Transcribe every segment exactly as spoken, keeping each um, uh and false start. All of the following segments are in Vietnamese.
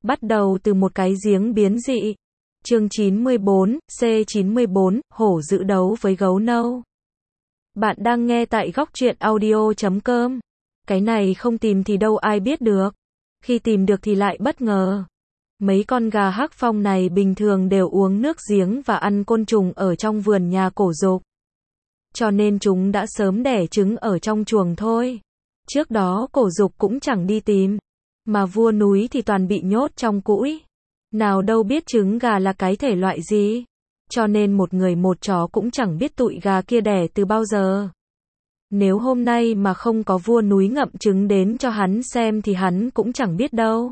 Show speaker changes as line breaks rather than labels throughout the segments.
Bắt đầu từ một cái giếng biến dị. Chương chín mươi bốn, C chín mươi bốn, hổ dữ đấu với gấu nâu. Bạn đang nghe tại góc truyện audio chấm com. Cái này không tìm thì đâu ai biết được. Khi tìm được thì lại bất ngờ. Mấy con gà hắc phong này bình thường đều uống nước giếng và ăn côn trùng ở trong vườn nhà Cổ Dục. Cho nên chúng đã sớm đẻ trứng ở trong chuồng thôi. Trước đó Cổ Dục cũng chẳng đi tìm. Mà vua núi thì toàn bị nhốt trong cũi. Nào đâu biết trứng gà là cái thể loại gì. Cho nên một người một chó cũng chẳng biết tụi gà kia đẻ từ bao giờ. Nếu hôm nay mà không có vua núi ngậm trứng đến cho hắn xem thì hắn cũng chẳng biết đâu.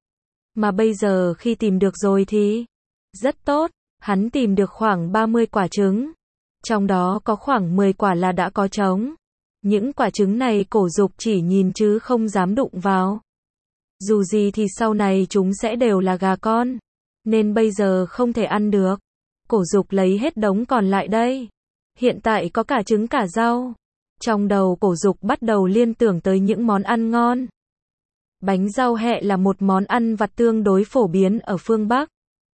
Mà bây giờ khi tìm được rồi thì rất tốt, hắn tìm được khoảng ba mươi quả trứng. Trong đó có khoảng mười quả là đã có trống. Những quả trứng này Cổ Dục chỉ nhìn chứ không dám đụng vào. Dù gì thì sau này chúng sẽ đều là gà con, nên bây giờ không thể ăn được. Cổ Dục lấy hết đống còn lại đây. Hiện tại có cả trứng cả rau. Trong đầu Cổ Dục bắt đầu liên tưởng tới những món ăn ngon. Bánh rau hẹ là một món ăn vặt tương đối phổ biến ở phương Bắc.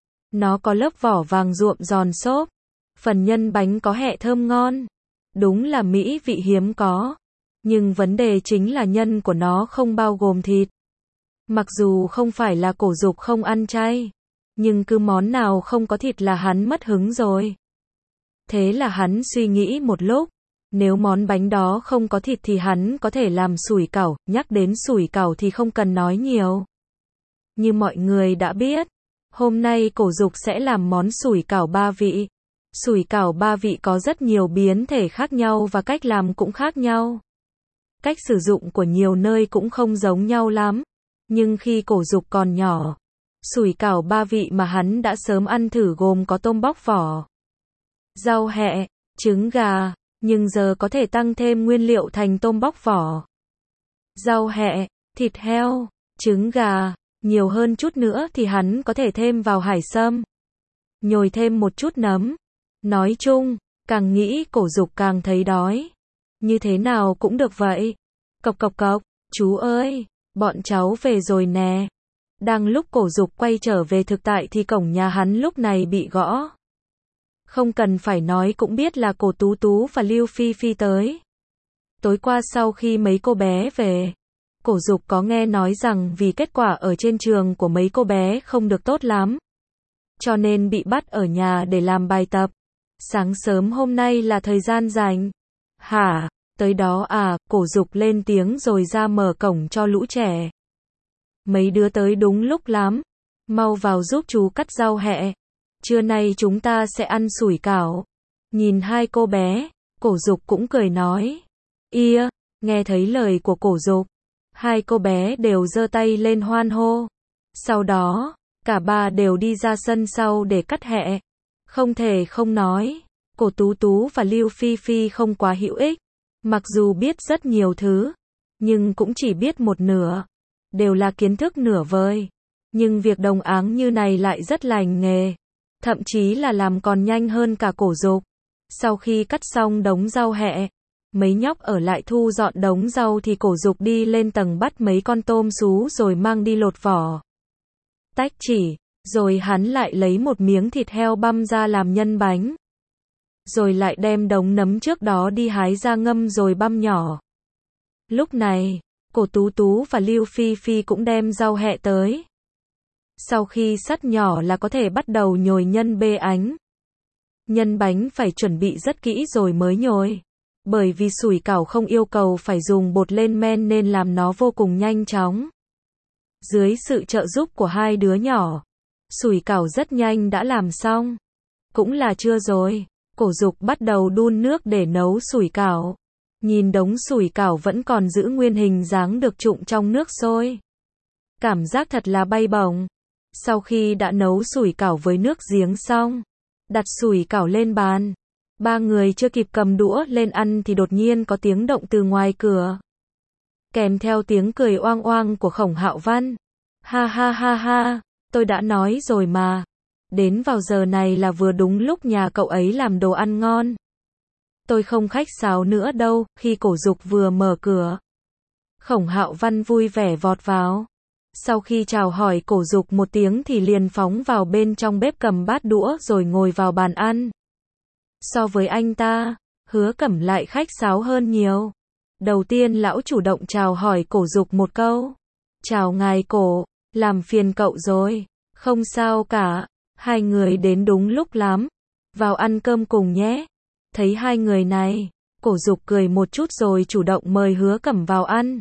Nó có lớp vỏ vàng ruộm giòn xốp. Phần nhân bánh có hẹ thơm ngon. Đúng là mỹ vị hiếm có. Nhưng vấn đề chính là nhân của nó không bao gồm thịt. Mặc dù không phải là Cổ Dục không ăn chay, nhưng cứ món nào không có thịt là hắn mất hứng rồi. Thế là hắn suy nghĩ một lúc, nếu món bánh đó không có thịt thì hắn có thể làm sủi cảo, nhắc đến sủi cảo thì không cần nói nhiều. Như mọi người đã biết, hôm nay Cổ Dục sẽ làm món sủi cảo ba vị. Sủi cảo ba vị có rất nhiều biến thể khác nhau và cách làm cũng khác nhau. Cách sử dụng của nhiều nơi cũng không giống nhau lắm. Nhưng khi Cổ Dục còn nhỏ, sủi cảo ba vị mà hắn đã sớm ăn thử gồm có tôm bóc vỏ, rau hẹ, trứng gà, nhưng giờ có thể tăng thêm nguyên liệu thành tôm bóc vỏ, rau hẹ, thịt heo, trứng gà, nhiều hơn chút nữa thì hắn có thể thêm vào hải sâm, nhồi thêm một chút nấm. Nói chung, càng nghĩ Cổ Dục càng thấy đói. Như thế nào cũng được vậy. Cộc cộc cộc, chú ơi! Bọn cháu về rồi nè. Đang lúc Cổ Dục quay trở về thực tại thì cổng nhà hắn lúc này bị gõ. Không cần phải nói cũng biết là Cổ Tú Tú và Lưu Phi Phi tới. Tối qua sau khi mấy cô bé về, Cổ Dục có nghe nói rằng vì kết quả ở trên trường của mấy cô bé không được tốt lắm, cho nên bị bắt ở nhà để làm bài tập. Sáng sớm hôm nay là thời gian rảnh. Hả? Tới đó à? Cổ Dục lên tiếng rồi ra mở cổng cho lũ trẻ. Mấy đứa tới đúng lúc lắm. Mau vào giúp chú cắt rau hẹ. Trưa nay chúng ta sẽ ăn sủi cảo. Nhìn hai cô bé, Cổ Dục cũng cười nói. Ia, nghe thấy lời của Cổ Dục, hai cô bé đều giơ tay lên hoan hô. Sau đó, cả ba đều đi ra sân sau để cắt hẹ. Không thể không nói, Cổ Tú Tú và Lưu Phi Phi không quá hữu ích. Mặc dù biết rất nhiều thứ, nhưng cũng chỉ biết một nửa. Đều là kiến thức nửa vời. Nhưng việc đồng áng như này lại rất lành nghề. Thậm chí là làm còn nhanh hơn cả Cổ Dục. Sau khi cắt xong đống rau hẹ, mấy nhóc ở lại thu dọn đống rau thì Cổ Dục đi lên tầng bắt mấy con tôm sú rồi mang đi lột vỏ, tách chỉ. Rồi hắn lại lấy một miếng thịt heo băm ra làm nhân bánh. Rồi lại đem đống nấm trước đó đi hái ra ngâm rồi băm nhỏ. Lúc này, Cổ Tú Tú và Lưu Phi Phi cũng đem rau hẹ tới. Sau khi sắt nhỏ là có thể bắt đầu nhồi nhân bê ánh. Nhân bánh phải chuẩn bị rất kỹ rồi mới nhồi. Bởi vì sủi cảo không yêu cầu phải dùng bột lên men nên làm nó vô cùng nhanh chóng. Dưới sự trợ giúp của hai đứa nhỏ, sủi cảo rất nhanh đã làm xong. Cũng là trưa rồi. Cổ Dục bắt đầu đun nước để nấu sủi cảo. Nhìn đống sủi cảo vẫn còn giữ nguyên hình dáng được trụng trong nước sôi. Cảm giác thật là bay bổng. Sau khi đã nấu sủi cảo với nước giếng xong, đặt sủi cảo lên bàn. Ba người chưa kịp cầm đũa lên ăn thì đột nhiên có tiếng động từ ngoài cửa. Kèm theo tiếng cười oang oang của Khổng Hạo Văn. Ha ha ha ha, tôi đã nói rồi mà. Đến vào giờ này là vừa đúng lúc nhà cậu ấy làm đồ ăn ngon. Tôi không khách sáo nữa đâu. Khi Cổ Dục vừa mở cửa, Khổng Hạo Văn vui vẻ vọt vào. Sau khi chào hỏi Cổ Dục một tiếng thì liền phóng vào bên trong bếp cầm bát đũa rồi ngồi vào bàn ăn. So với anh ta, Hứa Cẩm lại khách sáo hơn nhiều. Đầu tiên lão chủ động chào hỏi Cổ Dục một câu. Chào ngài Cổ, làm phiền cậu rồi. Không sao cả, hai người đến đúng lúc lắm. Vào ăn cơm cùng nhé. Thấy hai người này, Cổ Dục cười một chút rồi chủ động mời Hứa Cẩm vào ăn.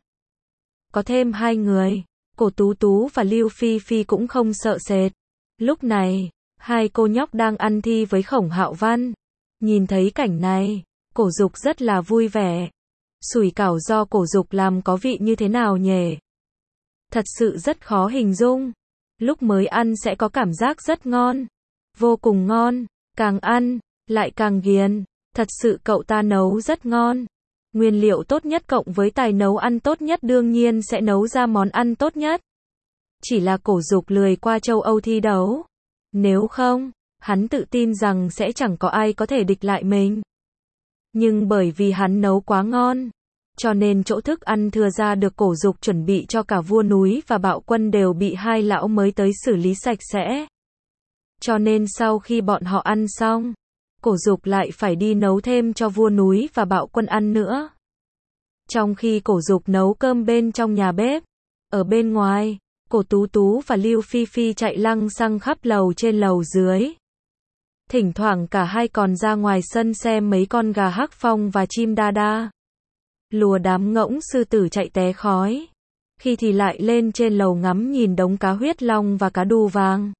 Có thêm hai người, Cổ Tú Tú và Lưu Phi Phi cũng không sợ sệt. Lúc này, hai cô nhóc đang ăn thi với Khổng Hạo Văn. Nhìn thấy cảnh này, Cổ Dục rất là vui vẻ. Sủi cảo do Cổ Dục làm có vị như thế nào nhỉ? Thật sự rất khó hình dung. Lúc mới ăn sẽ có cảm giác rất ngon. Vô cùng ngon, càng ăn, lại càng ghiền. Thật sự cậu ta nấu rất ngon. Nguyên liệu tốt nhất cộng với tài nấu ăn tốt nhất đương nhiên sẽ nấu ra món ăn tốt nhất. Chỉ là Cổ Dục lười qua châu Âu thi đấu. Nếu không, hắn tự tin rằng sẽ chẳng có ai có thể địch lại mình. Nhưng bởi vì hắn nấu quá ngon, cho nên chỗ thức ăn thừa ra được Cổ Dục chuẩn bị cho cả Vua Núi và Bạo Quân đều bị hai lão mới tới xử lý sạch sẽ. Cho nên sau khi bọn họ ăn xong, Cổ Dục lại phải đi nấu thêm cho Vua Núi và Bạo Quân ăn nữa. Trong khi Cổ Dục nấu cơm bên trong nhà bếp, ở bên ngoài, Cổ Tú Tú và Lưu Phi Phi chạy lăng xăng khắp lầu trên lầu dưới. Thỉnh thoảng cả hai còn ra ngoài sân xem mấy con gà hắc phong và chim đa đa. Lùa đám ngỗng sư tử chạy té khói. Khi thì lại lên trên lầu ngắm nhìn đống cá huyết long và cá đu vàng.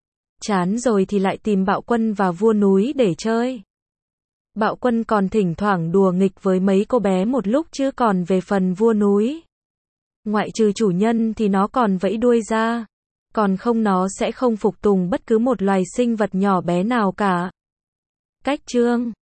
Chán rồi thì lại tìm Bạo Quân và Vua Núi để chơi. Bạo Quân còn thỉnh thoảng đùa nghịch với mấy cô bé một lúc chứ còn về phần Vua Núi, ngoại trừ chủ nhân thì nó còn vẫy đuôi ra. Còn không nó sẽ không phục tùng bất cứ một loài sinh vật nhỏ bé nào cả. Cách chương